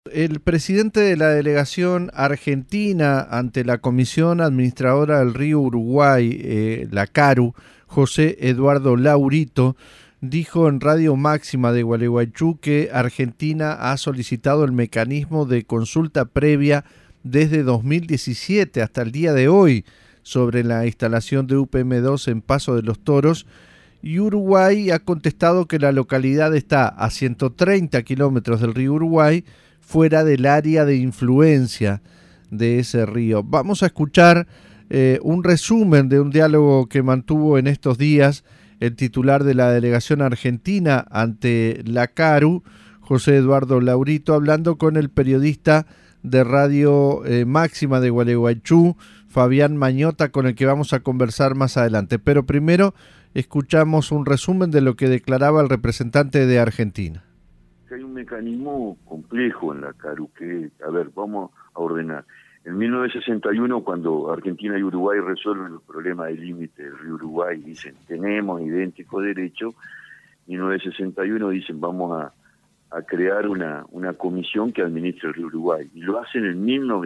El presidente de la delegación argentina ante la Comisión Administradora del Río Uruguay, la CARU, José Eduardo Laurito, dijo en Radio Máxima de Gualeguaychú que Argentina ha solicitado el mecanismo de consulta previa desde 2017 hasta el día de hoy sobre la instalación de UPM-2 en Paso de los Toros, y Uruguay ha contestado que la localidad está a 130 kilómetros del río Uruguay, fuera del área de influencia de ese río. Vamos a escuchar un resumen de un diálogo que mantuvo en estos días el titular de la delegación argentina ante la CARU, José Eduardo Laurito, hablando con el periodista de Radio Máxima de Gualeguaychú, Fabián Mañota, con el que vamos a conversar más adelante. Pero primero escuchamos un resumen de lo que declaraba el representante de Argentina. Hay un mecanismo complejo en la CARU que, a ver, vamos a ordenar. En 1961, cuando Argentina y Uruguay resuelven el problema del límite del río Uruguay, dicen, tenemos idéntico derecho. En 1961 dicen, vamos a crear una comisión que administre el río Uruguay. Y lo hacen en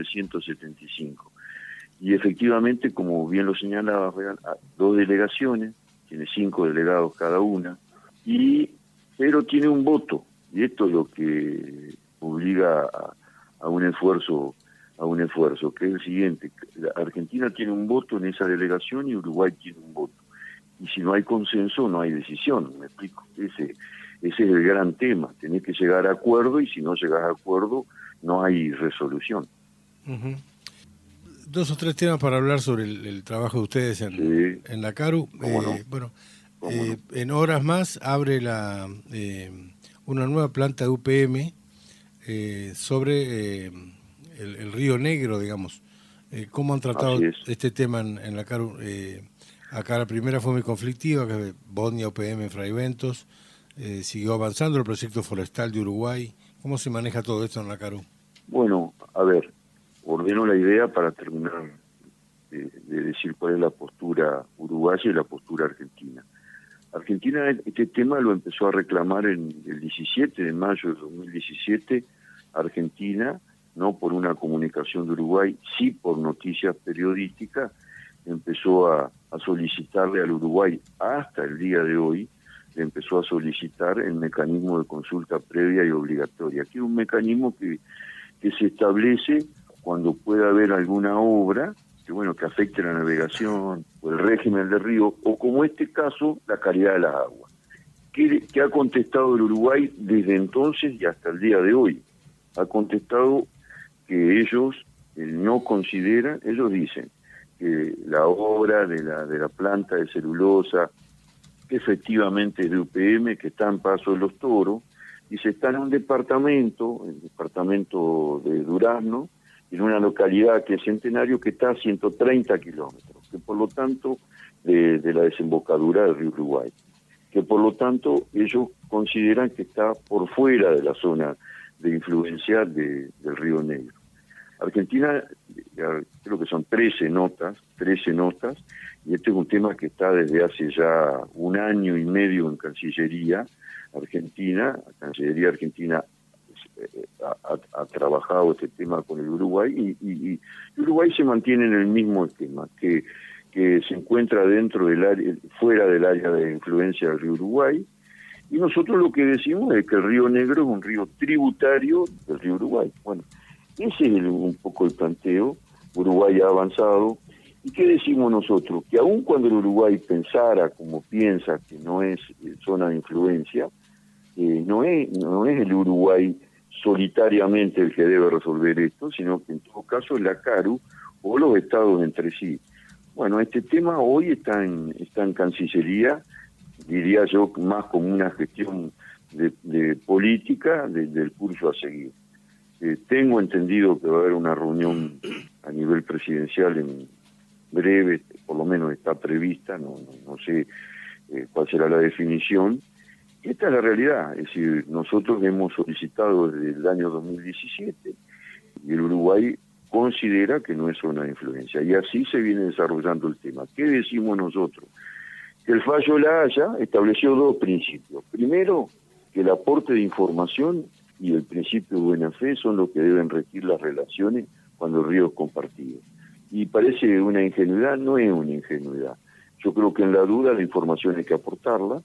1975. Y efectivamente, como bien lo señalaba, dos delegaciones, tiene 5 delegados cada una, pero tiene un voto. Y esto es lo que obliga a un esfuerzo, que es el siguiente: Argentina tiene un voto en esa delegación y Uruguay tiene un voto. Y si no hay consenso, no hay decisión, me explico. Ese es el gran tema, tenés que llegar a acuerdo, y si no llegas a acuerdo, no hay resolución. Uh-huh. 2 o 3 temas para hablar sobre el trabajo de ustedes en la CARU. No? En horas más abre una nueva planta de UPM sobre el Río Negro, digamos. ¿Cómo han tratado este tema en la CARU? Acá la primera fue muy conflictiva, que Bodnia UPM Fraiventos, siguió avanzando el proyecto forestal de Uruguay. ¿Cómo se maneja todo esto en la CARU? Bueno, a ver, ordeno la idea para terminar de decir cuál es la postura uruguaya y la postura argentina. Argentina este tema lo empezó a reclamar el 17 de mayo de 2017, Argentina, no por una comunicación de Uruguay, sí por noticias periodísticas, empezó a solicitarle al Uruguay hasta el día de hoy, le empezó a solicitar el mecanismo de consulta previa y obligatoria, que es un mecanismo que se establece cuando pueda haber alguna obra que afecte la navegación o el régimen del río, o como este caso, la calidad de las aguas. ¿Qué ha contestado el Uruguay desde entonces y hasta el día de hoy? Ha contestado que ellos no consideran, ellos dicen que la obra de la planta de celulosa, que efectivamente es de UPM, que está en Paso de los Toros, y se está en un departamento, el departamento de Durazno, en una localidad que es Centenario, que está a 130 kilómetros, que por lo tanto, de la desembocadura del río Uruguay, que por lo tanto ellos consideran que está por fuera de la zona de influencia del río Negro. Argentina, creo que son 13 notas, y este es un tema que está desde hace ya 1 año y medio en Cancillería Argentina. La Cancillería Argentina ha trabajado este tema con el Uruguay, y Uruguay se mantiene en el mismo esquema, que se encuentra dentro del área, fuera del área de influencia del río Uruguay, y nosotros lo que decimos es que el río Negro es un río tributario del río Uruguay. Bueno, ese es un poco el planteo. Uruguay ha avanzado, y ¿qué decimos nosotros? Que aun cuando el Uruguay pensara como piensa que no es zona de influencia, no es el Uruguay solitariamente el que debe resolver esto, sino que en todo caso es la CARU o los estados entre sí. Bueno, este tema hoy está en Cancillería, diría yo, más como una gestión de política del curso a seguir. Tengo entendido que va a haber una reunión a nivel presidencial en breve, por lo menos está prevista, no sé cuál será la definición. Esta es la realidad, es decir, nosotros hemos solicitado desde el año 2017 y el Uruguay considera que no es zona de influencia, y así se viene desarrollando el tema. ¿Qué decimos nosotros? Que el fallo de la Haya estableció 2 principios. Primero, que el aporte de información y el principio de buena fe son los que deben regir las relaciones cuando el río es compartido. Y parece una ingenuidad, no es una ingenuidad. Yo creo que en la duda la información hay que aportarla,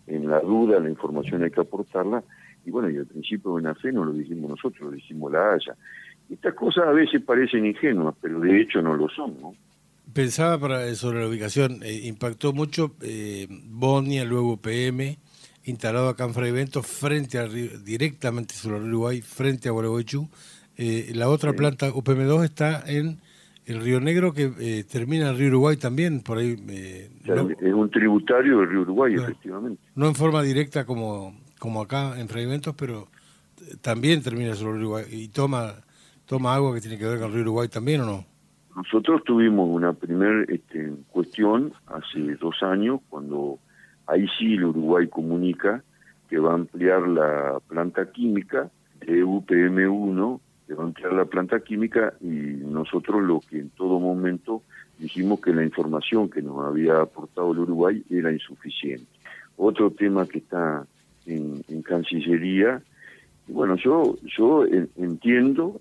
y bueno, y el principio de buena fe no lo dijimos nosotros, lo dijimos la Haya. Estas cosas a veces parecen ingenuas, pero de hecho no lo son, ¿no? Pensaba sobre la ubicación, impactó mucho Bonia, luego UPM, instalado acá en Fraiventos, frente al río, directamente sobre el río Uruguay, frente a Gualeguaychú. La otra planta, UPM2, está en el Río Negro, que termina en el río Uruguay también, por ahí. No, es un tributario del río Uruguay, efectivamente. No en forma directa como acá en Fraiventos, pero también termina sobre el Uruguay y toma agua que tiene que ver con el río Uruguay también, ¿o no? Nosotros tuvimos una primera cuestión hace 2 años, cuando ahí sí el Uruguay comunica que va a ampliar la planta química de UPM1, que va a ampliar la planta química, y nosotros lo que en todo momento dijimos que la información que nos había aportado el Uruguay era insuficiente. Otro tema que está en Cancillería, y bueno, yo entiendo,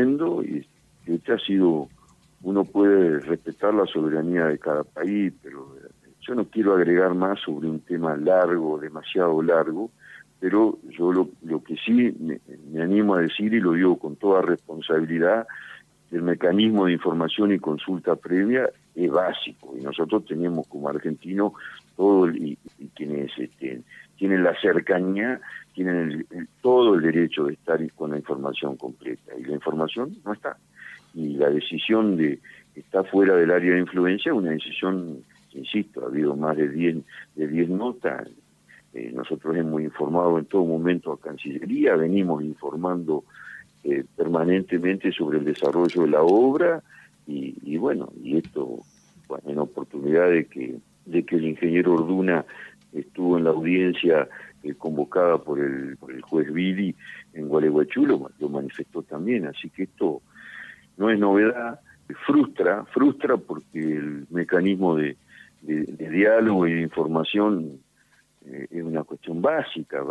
y este ha sido, uno puede respetar la soberanía de cada país, pero yo no quiero agregar más sobre un tema largo, demasiado largo, pero yo lo que sí me animo a decir, y lo digo con toda responsabilidad, el mecanismo de información y consulta previa es básico, y nosotros tenemos como argentinos todo, y quienes tienen la cercanía, tienen todo el derecho de estar con la información completa, y la información no está. Y la decisión de estar fuera del área de influencia es una decisión, insisto, ha habido más de 10 notas. Nosotros hemos informado en todo momento a Cancillería, venimos informando permanentemente sobre el desarrollo de la obra, y bueno, y esto, bueno, en oportunidad de que el ingeniero Orduna estuvo en la audiencia convocada por el juez Vili en Gualeguaychú, lo manifestó también, así que esto no es novedad, frustra porque el mecanismo de diálogo y de información es una cuestión básica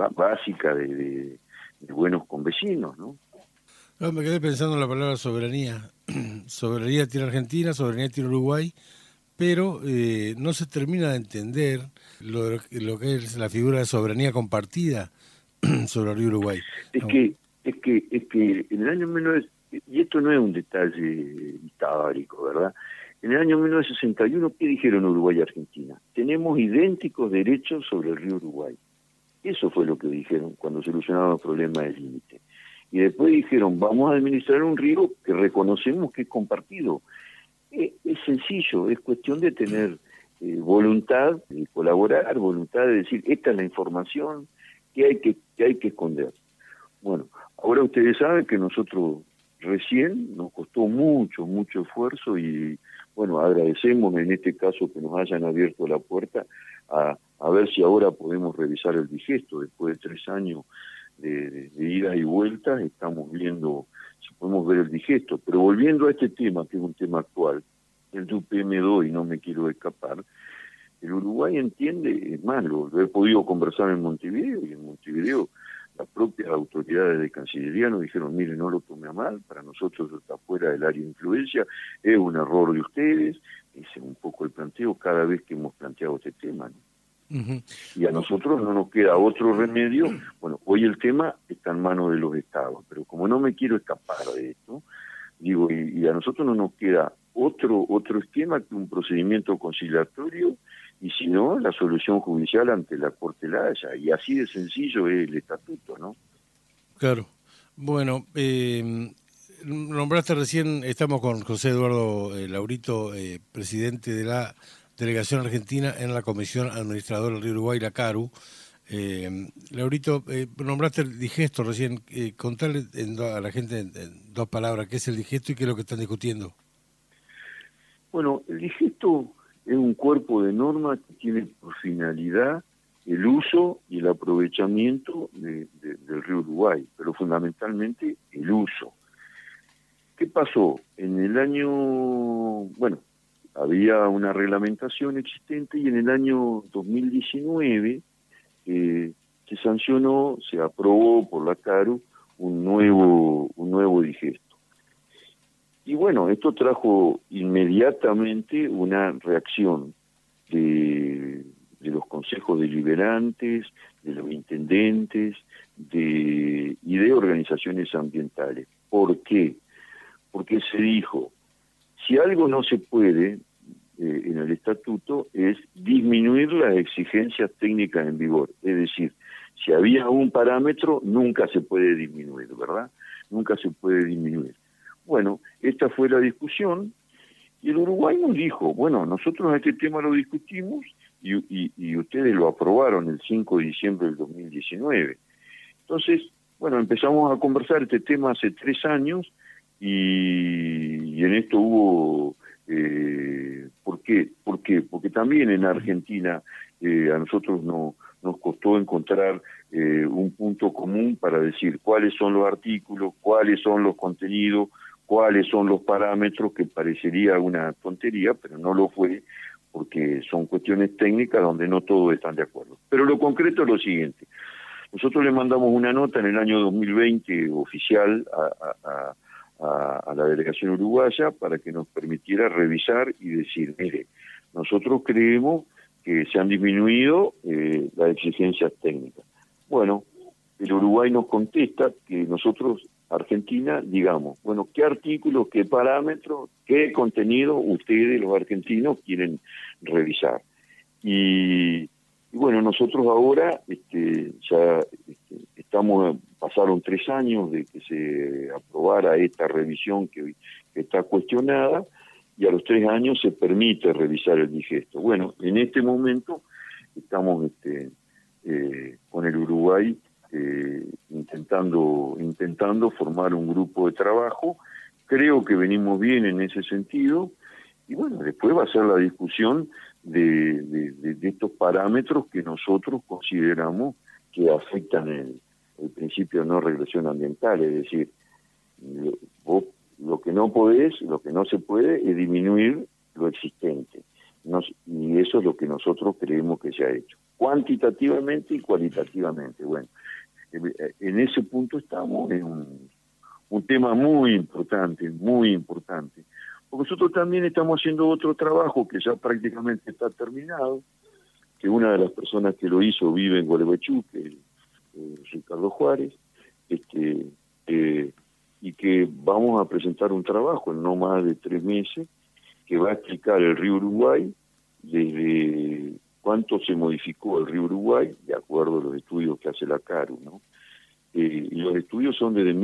de buenos convecinos, ¿no? No, me quedé pensando en la palabra soberanía. Soberanía tiene Argentina, soberanía tiene Uruguay, pero no se termina de entender lo que es la figura de soberanía compartida sobre el río Uruguay. Es que en el año 19... Y esto no es un detalle histórico, ¿verdad? En el año 1961, ¿qué dijeron Uruguay y Argentina? Tenemos idénticos derechos sobre el río Uruguay. Eso fue lo que dijeron cuando solucionaron los problemas del límite. Y después dijeron, vamos a administrar un río que reconocemos que es compartido. Es sencillo, es cuestión de tener voluntad de colaborar, voluntad de decir, esta es la información que hay que esconder. Bueno, ahora ustedes saben que nosotros recién nos costó mucho esfuerzo, y bueno, agradecemos en este caso que nos hayan abierto la puerta a ver si ahora podemos revisar el digesto. Después de 3 años de idas y vueltas, estamos viendo si podemos ver el digesto. Pero volviendo a este tema, que es un tema actual, el de UPM2, y no me quiero escapar, el Uruguay entiende, es más, lo he podido conversar en Montevideo, y en Montevideo las propias autoridades de Cancillería nos dijeron, mire, no lo tome a mal, para nosotros está fuera del área de influencia, es un error de ustedes. Ese es un poco el planteo cada vez que hemos planteado este tema, ¿no? Uh-huh. Y a nosotros no nos queda otro remedio. Bueno, hoy el tema está en manos de los estados, pero como no me quiero escapar de esto, digo, y a nosotros no nos queda otro esquema que un procedimiento conciliatorio, y si no, la solución judicial ante la Corte La Haya, y así de sencillo es el estatuto, ¿no? Claro. Bueno, nombraste recién, estamos con José Eduardo Laurito, presidente de la Delegación Argentina en la Comisión Administradora del Río Uruguay, la CARU. Laurito, nombraste el digesto recién, contarle a la gente en 2 palabras qué es el digesto y qué es lo que están discutiendo. Bueno, el digesto es un cuerpo de normas que tiene por finalidad el uso y el aprovechamiento del río Uruguay, pero fundamentalmente el uso. ¿Qué pasó? En el año, bueno, había una reglamentación existente, y en el año 2019 se sancionó, se aprobó por la CARU un nuevo digesto. Y bueno, esto trajo inmediatamente una reacción de los consejos deliberantes, de los intendentes y de organizaciones ambientales. ¿Por qué? Porque se dijo, si algo no se puede en el estatuto es disminuir las exigencias técnicas en vigor. Es decir, si había un parámetro, nunca se puede disminuir, ¿verdad? Nunca se puede disminuir. Bueno, esta fue la discusión y el Uruguay nos dijo, bueno, nosotros este tema lo discutimos y ustedes lo aprobaron el 5 de diciembre del 2019. Entonces, bueno, empezamos a conversar este tema hace 3 años y en esto hubo... ¿Por qué? Porque también en Argentina a nosotros nos costó encontrar un punto común para decir cuáles son los artículos, cuáles son los contenidos, cuáles son los parámetros, que parecería una tontería, pero no lo fue, porque son cuestiones técnicas donde no todos están de acuerdo. Pero lo concreto es lo siguiente. Nosotros le mandamos una nota en el año 2020 oficial a la delegación uruguaya para que nos permitiera revisar y decir, mire, nosotros creemos que se han disminuido las exigencias técnicas. Bueno, el Uruguay nos contesta que nosotros, Argentina, digamos, bueno, ¿qué artículos, qué parámetros, qué contenido ustedes, los argentinos, quieren revisar? Y bueno, nosotros ahora ya pasaron 3 años de que se aprobara esta revisión que está cuestionada, y a los 3 años se permite revisar el digesto. Bueno, en este momento estamos con el Uruguay intentando formar un grupo de trabajo. Creo que venimos bien en ese sentido, y bueno, después va a ser la discusión de estos parámetros que nosotros consideramos que afectan el principio de no regresión ambiental. Es decir, vos lo que no podés, lo que no se puede es disminuir lo existente. Y eso es lo que nosotros creemos que se ha hecho, cuantitativamente y cualitativamente. Bueno, en ese punto estamos en un tema muy importante, porque nosotros también estamos haciendo otro trabajo que ya prácticamente está terminado, que una de las personas que lo hizo vive en Gualeguaychú, que es Ricardo Juárez, y que vamos a presentar un trabajo en no más de 3 meses que va a explicar el río Uruguay, desde cuánto se modificó el río Uruguay, de acuerdo a los estudios que hace la CARU, ¿no? Y los estudios son desde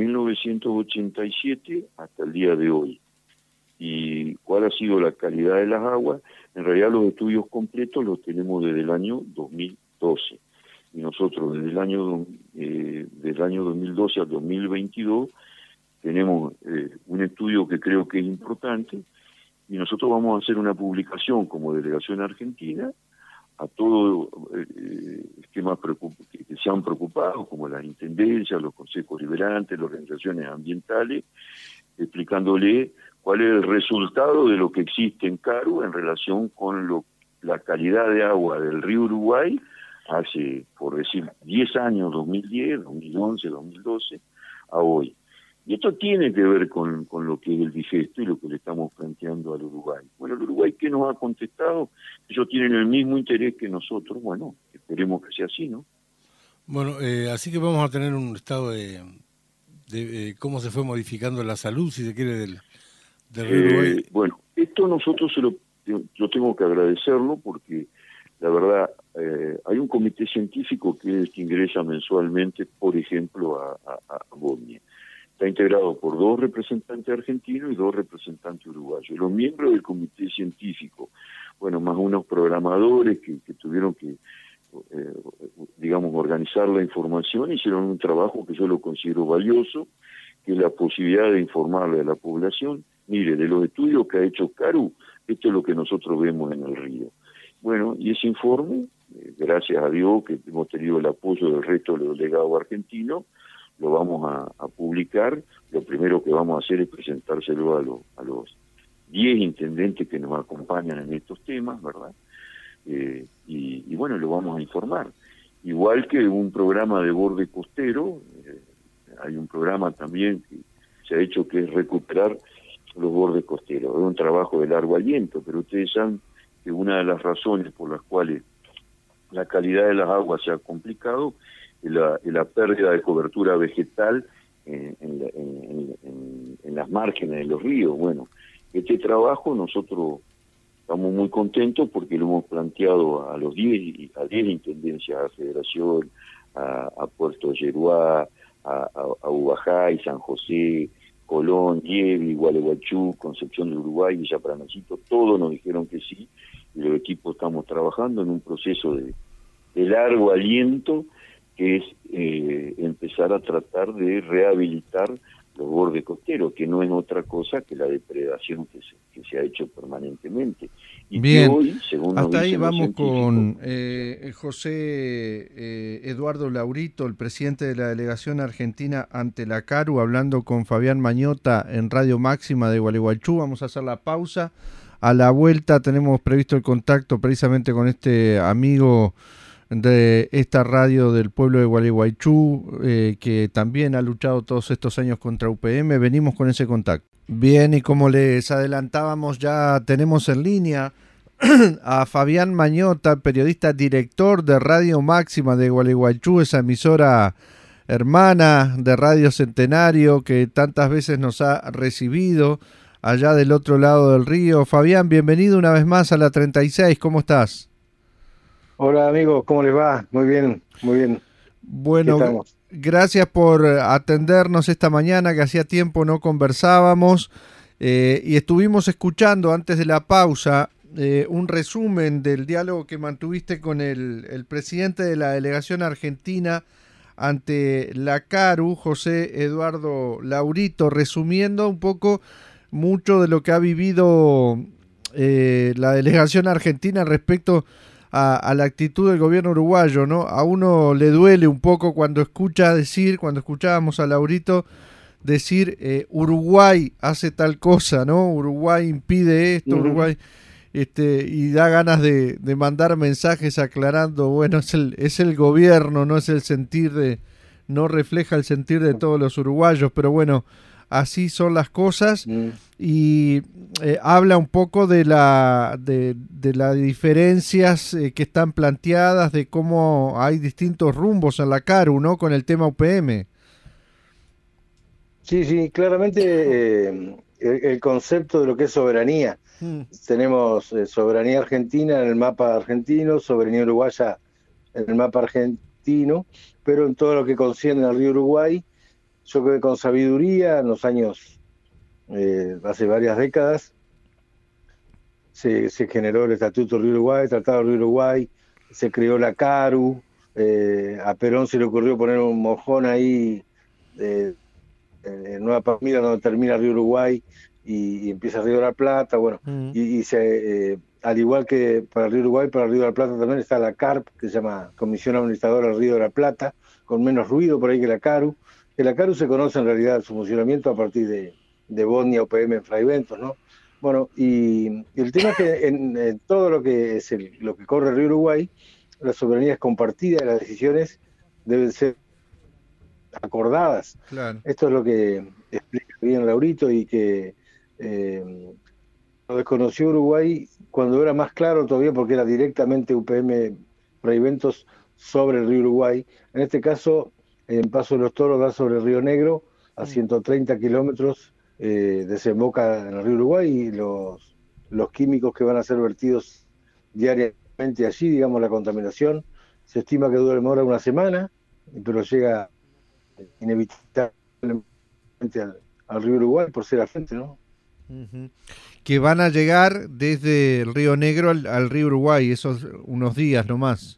1987 hasta el día de hoy. Y cuál ha sido la calidad de las aguas, en realidad los estudios completos los tenemos desde el año 2012. Y nosotros desde el año 2012 al 2022 tenemos un estudio que creo que es importante, y nosotros vamos a hacer una publicación como delegación argentina a todos temas que se han preocupado, como las intendencias, los consejos deliberantes, las organizaciones ambientales, explicándole cuál es el resultado de lo que existe en CARU en relación con la calidad de agua del río Uruguay hace, por decir, 10 años, 2010, 2011, 2012, a hoy. Y esto tiene que ver con lo que es el digesto y lo que le estamos planteando al Uruguay. Bueno, el Uruguay, ¿qué nos ha contestado? Ellos tienen el mismo interés que nosotros. Bueno, esperemos que sea así, ¿no? Bueno, así que vamos a tener un estado de cómo se fue modificando la salud, si se quiere, del río Uruguay. Bueno, esto nosotros yo tengo que agradecerlo, porque la verdad hay un comité científico que es el que ingresa mensualmente, por ejemplo, a Bosnia. Está integrado por 2 representantes argentinos y 2 representantes uruguayos. Los miembros del comité científico, bueno, más unos programadores que tuvieron que, digamos, organizar la información, hicieron un trabajo que yo lo considero valioso, que es la posibilidad de informarle a la población, mire, de los estudios que ha hecho CARU, esto es lo que nosotros vemos en el río. Bueno, y ese informe, gracias a Dios que hemos tenido el apoyo del resto de los delegados argentinos, lo vamos a publicar. Lo primero que vamos a hacer es presentárselo a los 10 intendentes que nos acompañan en estos temas, ¿verdad? Y bueno, lo vamos a informar. Igual que un programa de borde costero, hay un programa también que se ha hecho, que es recuperar los bordes costeros. Es un trabajo de largo aliento, pero ustedes saben que una de las razones por las cuales la calidad de las aguas se ha complicado es la pérdida de cobertura vegetal en las márgenes de los ríos. Bueno, este trabajo nosotros estamos muy contentos porque lo hemos planteado a los 10 intendencias, a Federación, a Puerto Yeruá, a Ubajay, San José, Colón, Lievi, Gualeguaychú, Concepción del Uruguay, Villa Pranacito. Todos nos dijeron que sí, y los equipos estamos trabajando en un proceso de largo aliento, que es empezar a tratar de rehabilitar los bordes costeros, que no es otra cosa que la depredación que se ha hecho permanentemente. Y bien, que hoy, según hasta ahí nos vamos con José Eduardo Laurito, el presidente de la delegación argentina ante la CARU, hablando con Fabián Mañota en Radio Máxima de Gualeguaychú. Vamos a hacer la pausa. A la vuelta tenemos previsto el contacto precisamente con este amigo de esta radio del pueblo de Gualeguaychú, que también ha luchado todos estos años contra UPM. Venimos con ese contacto. Bien, y como les adelantábamos, ya tenemos en línea a Fabián Mañota, periodista director de Radio Máxima de Gualeguaychú, esa emisora hermana de Radio Centenario que tantas veces nos ha recibido allá del otro lado del río. Fabián, bienvenido una vez más a la 36, ¿cómo estás? Hola amigos, ¿cómo les va? Muy bien, muy bien. Bueno, gracias por atendernos esta mañana, que hacía tiempo no conversábamos, y estuvimos escuchando antes de la pausa un resumen del diálogo que mantuviste con el presidente de la delegación argentina ante la CARU, José Eduardo Laurito, resumiendo un poco mucho de lo que ha vivido la delegación argentina respecto a la actitud del gobierno uruguayo, ¿no? A uno le duele un poco cuando escuchábamos a Laurito decir Uruguay hace tal cosa, ¿no? Uruguay impide esto, Uruguay, y da ganas de mandar mensajes aclarando, bueno, es el gobierno, no es el sentir no refleja el sentir de todos los uruguayos, pero bueno, así son las cosas. Y habla un poco de las diferencias que están planteadas, de cómo hay distintos rumbos en la CARU, ¿no? Con el tema UPM. Sí, claramente el concepto de lo que es soberanía. Tenemos soberanía argentina en el mapa argentino, soberanía uruguaya en el mapa argentino, pero en todo lo que concierne al río Uruguay, yo creo que con sabiduría, en los años, hace varias décadas, se generó el Estatuto del Río Uruguay, el Tratado del Río Uruguay, se creó la CARU, a Perón se le ocurrió poner un mojón ahí en Nueva Palmira, donde termina el Río Uruguay y empieza el Río de la Plata, bueno, al igual que para el Río Uruguay, para el Río de la Plata también está la CARP, que se llama Comisión Administradora del Río de la Plata, con menos ruido por ahí que la CARU. Que la CARU se conoce en realidad su funcionamiento a partir de Bodnia UPM en Fraiventos, ¿no? Bueno, y el tema es que en todo lo que es lo que corre el Río Uruguay, la soberanía es compartida y las decisiones deben ser acordadas. Claro. Esto es lo que explica bien Laurito, y que lo desconoció Uruguay cuando era más claro todavía, porque era directamente UPM Fraiventos sobre el Río Uruguay. En este caso, en Paso de los Toros da sobre el Río Negro, a 130 kilómetros, desemboca en el Río Uruguay, y los químicos que van a ser vertidos diariamente allí, digamos, la contaminación, se estima que demora una semana, pero llega inevitablemente al Río Uruguay por ser afluente, ¿no? Que van a llegar desde el Río Negro al Río Uruguay, esos unos días nomás.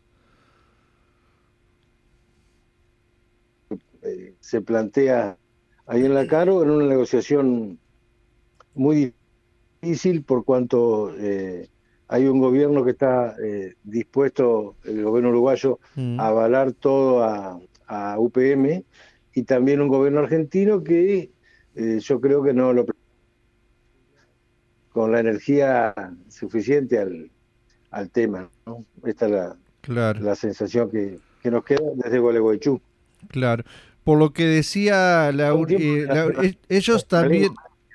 Se plantea ahí en la CARU en una negociación muy difícil, por cuanto hay un gobierno que está dispuesto, el gobierno uruguayo, a avalar todo a UPM, y también un gobierno argentino que yo creo que no lo con la energía suficiente al tema, ¿no? Esta es la sensación que nos queda desde Gualeguaychú. Claro. Por lo que decía ellos también,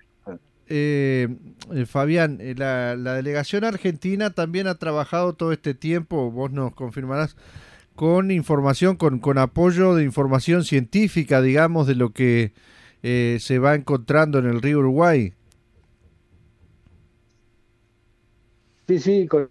Fabián, la delegación argentina también ha trabajado todo este tiempo, vos nos confirmarás, con información, con apoyo de información científica, digamos, de lo que se va encontrando en el río Uruguay. Sí, sí, con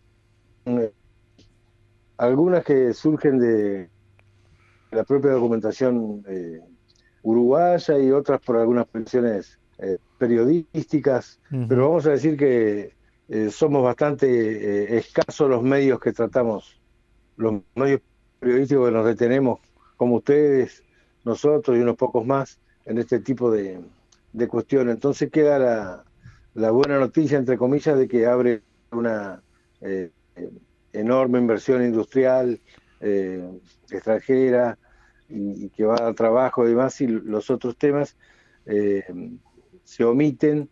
algunas que surgen de la propia documentación uruguaya y otras por algunas presiones periodísticas, pero vamos a decir que somos bastante escasos los medios que tratamos, los medios periodísticos que nos detenemos, como ustedes, nosotros y unos pocos más, en este tipo de cuestiones. Entonces queda la buena noticia, entre comillas, de que abre una enorme inversión industrial extranjera y que va a dar trabajo y demás, y los otros temas se omiten,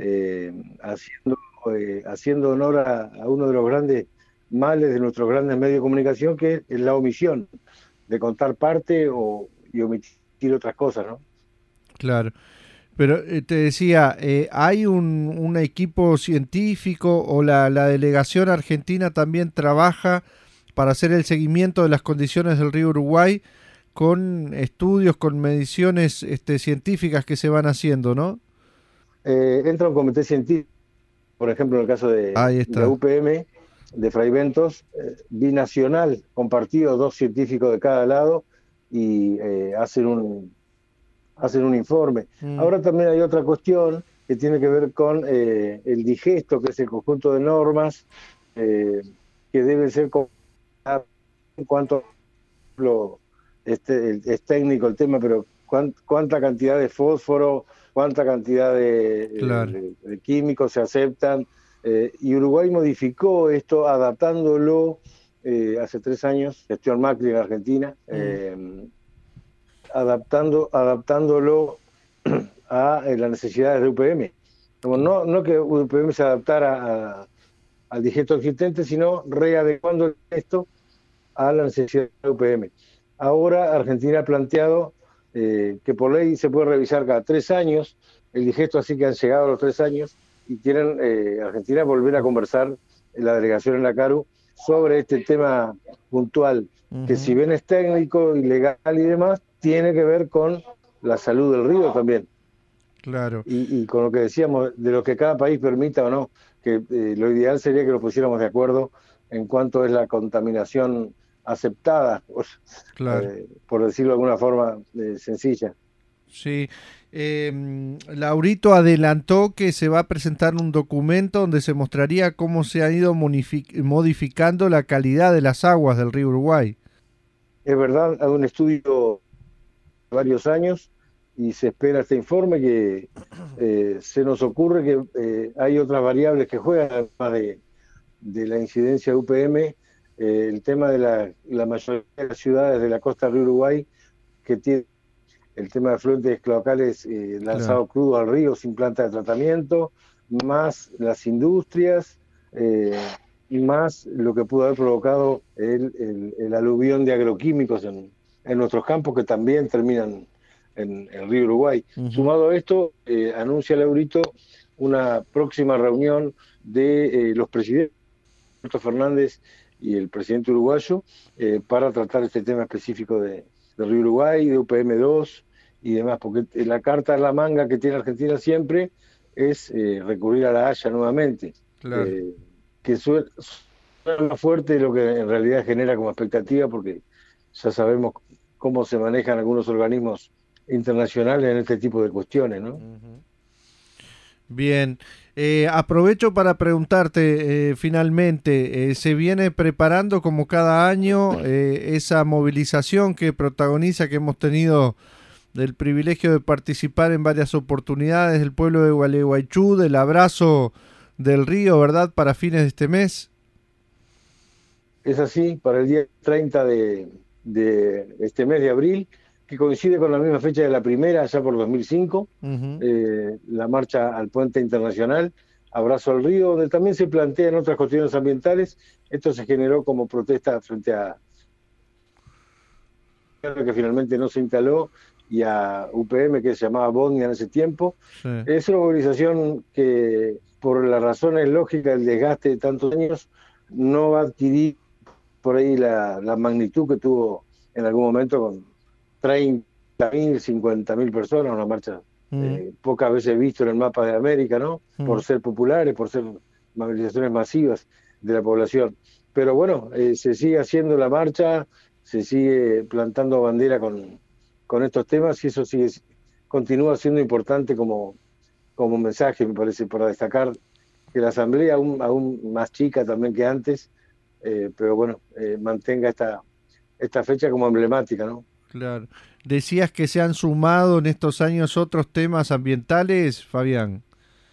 haciendo honor a uno de los grandes males de nuestros grandes medios de comunicación, que es la omisión de contar parte y omitir otras cosas, ¿no? Claro. Pero te decía, ¿hay un equipo científico o la delegación argentina también trabaja para hacer el seguimiento de las condiciones del río Uruguay con estudios, con mediciones científicas que se van haciendo, ¿no? Entra un comité científico, por ejemplo, en el caso de UPM, de Fraiventos, binacional, compartido, 2 científicos de cada lado, y hacen un informe. Ahora también hay otra cuestión que tiene que ver con el digesto, que es el conjunto de normas que deben ser en cuanto es técnico el tema, pero cuánta cantidad de fósforo, cuánta cantidad de químicos se aceptan, y Uruguay modificó esto adaptándolo hace 3 años, gestión Macri en Argentina, adaptándolo a las necesidades de UPM. No que UPM se adaptara al digesto existente, sino readecuando esto a la necesidad de UPM. Ahora Argentina ha planteado que por ley se puede revisar cada 3 años el digesto, así que han llegado a los 3 años y quieren Argentina volver a conversar en la delegación en la CARU sobre este tema puntual, que si bien es técnico y legal y demás, tiene que ver con la salud del río también. Claro. Y con lo que decíamos, de lo que cada país permita o no, que lo ideal sería que nos pusiéramos de acuerdo en cuanto es la contaminación aceptada, por decirlo de alguna forma sencilla. Sí. Laurito adelantó que se va a presentar un documento donde se mostraría cómo se ha ido modificando la calidad de las aguas del río Uruguay. Es verdad, hay un estudio de varios años y se espera este informe que se nos ocurre que hay otras variables que juegan, además de la incidencia de UPM, el tema de la mayoría de las ciudades de la costa del río Uruguay, que tiene el tema de afluentes cloacales lanzado crudo al río sin planta de tratamiento, más las industrias, y más lo que pudo haber provocado el aluvión de agroquímicos en nuestros campos, que también terminan en el río Uruguay. Sumado a esto, anuncia Laurito una próxima reunión de los presidentes, Alberto Fernández y el presidente uruguayo, para tratar este tema específico del río Uruguay, de UPM2 y demás, porque la carta en la manga que tiene Argentina siempre es recurrir a la Haya nuevamente, que suena más fuerte de lo que en realidad genera como expectativa, porque ya sabemos cómo se manejan algunos organismos internacionales en este tipo de cuestiones, ¿no? Bien, aprovecho para preguntarte finalmente, ¿se viene preparando como cada año esa movilización que protagoniza, que hemos tenido el privilegio de participar en varias oportunidades, del pueblo de Gualeguaychú, del abrazo del río, ¿verdad?, para fines de este mes? Es así, para el día 30 de este mes de abril, que coincide con la misma fecha de la primera, ya por 2005, la marcha al Puente Internacional, Abrazo al Río, donde también se plantean otras cuestiones ambientales. Esto se generó como protesta frente a que finalmente no se instaló, y a UPM, que se llamaba Bosnia en ese tiempo. Sí. Es una movilización que, por las razones lógicas del desgaste de tantos años, no va a adquirir por ahí la magnitud que tuvo en algún momento con 30.000, 50.000 personas, una marcha pocas veces visto en el mapa de América, ¿no? Por ser populares, por ser movilizaciones masivas de la población. Pero bueno, se sigue haciendo la marcha, se sigue plantando bandera con estos temas, y eso continúa siendo importante como mensaje, me parece, para destacar que la Asamblea, aún más chica también que antes, pero bueno, mantenga esta fecha como emblemática, ¿no? Claro. Decías que se han sumado en estos años otros temas ambientales, Fabián.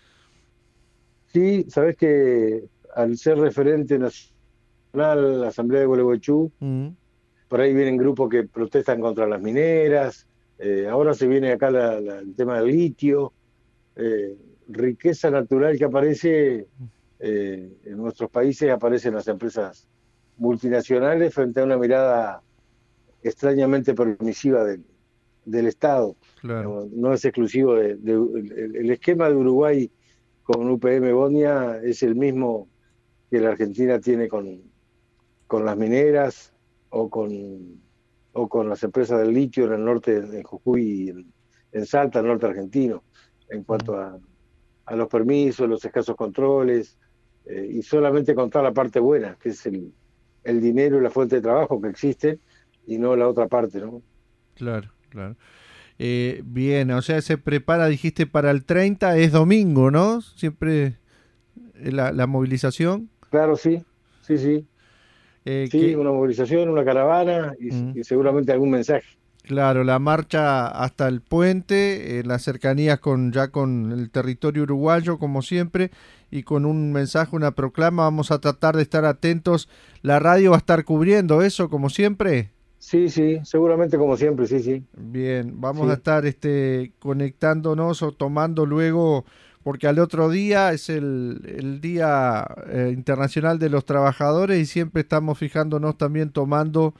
Sí, sabes que al ser referente nacional la Asamblea de Gualeguaychú, por ahí vienen grupos que protestan contra las mineras, ahora se viene acá el tema del litio, riqueza natural que aparece en nuestros países, aparecen las empresas multinacionales frente a una mirada extrañamente permisiva del Estado. Claro. No es exclusivo el esquema de Uruguay con UPM Bosnia es el mismo que la Argentina tiene con las mineras o con las empresas del litio en el norte, en Jujuy y en Salta, el norte argentino, en cuanto a los permisos, los escasos controles, y solamente contar la parte buena, que es el dinero y la fuente de trabajo que existe, y no la otra parte, ¿no? Claro, claro. Bien, o sea, se prepara, dijiste, para el 30, es domingo, ¿no? Siempre la movilización. Claro, sí. Sí, una movilización, una caravana y seguramente algún mensaje. Claro, la marcha hasta el puente, las cercanías con el territorio uruguayo, como siempre, y con un mensaje, una proclama. Vamos a tratar de estar atentos. ¿La radio va a estar cubriendo eso, como siempre? Sí, seguramente como siempre, sí. Bien, vamos a estar conectándonos o tomando luego, porque al otro día es el Día Internacional de los Trabajadores, y siempre estamos fijándonos también tomando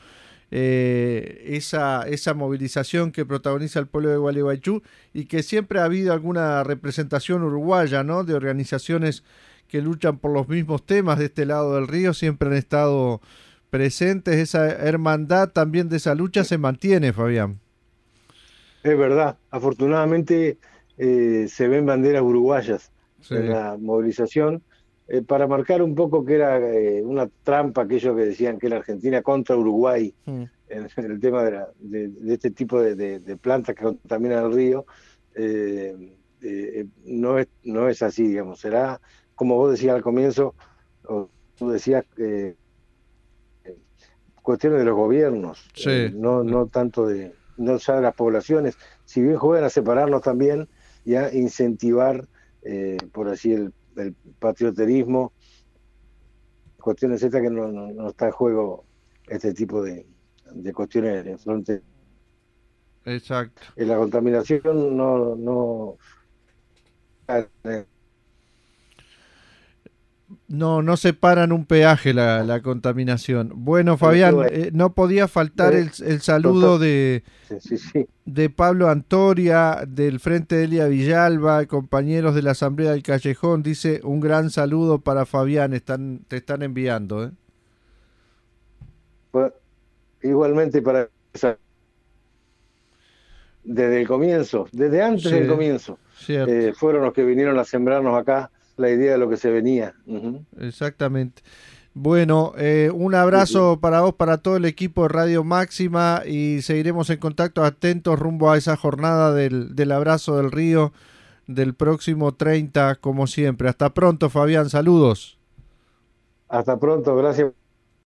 esa movilización que protagoniza el pueblo de Gualeguaychú, y que siempre ha habido alguna representación uruguaya, ¿no? De organizaciones que luchan por los mismos temas de este lado del río, siempre han estado presentes. Esa hermandad también de esa lucha se mantiene, Fabián. Es verdad, afortunadamente se ven banderas uruguayas en la movilización, para marcar un poco que era una trampa aquellos que decían que era Argentina contra Uruguay en el tema de este tipo de plantas que contaminan el río. No es así, digamos. Será, como vos decías al comienzo, o tú decías, cuestiones de los gobiernos, no tanto no ya de las poblaciones, si bien juegan a separarnos también y a incentivar, por así el patrioterismo, cuestiones estas que no está en juego este tipo de cuestiones en frontera. Exacto. La contaminación no separan un peaje la contaminación. Bueno, Fabián, no podía faltar el saludo de Pablo Antoria, del Frente de Elia Villalba, compañeros de la Asamblea del Callejón. Dice: un gran saludo para Fabián, te están enviando. Pues, igualmente para desde el comienzo, desde antes del comienzo, fueron los que vinieron a sembrarnos acá la idea de lo que se venía. Exactamente. Bueno, un abrazo para vos, para todo el equipo de Radio Máxima, y seguiremos en contacto, atentos rumbo a esa jornada del Abrazo del Río del próximo 30, como siempre. Hasta pronto, Fabián, saludos. Hasta pronto, gracias.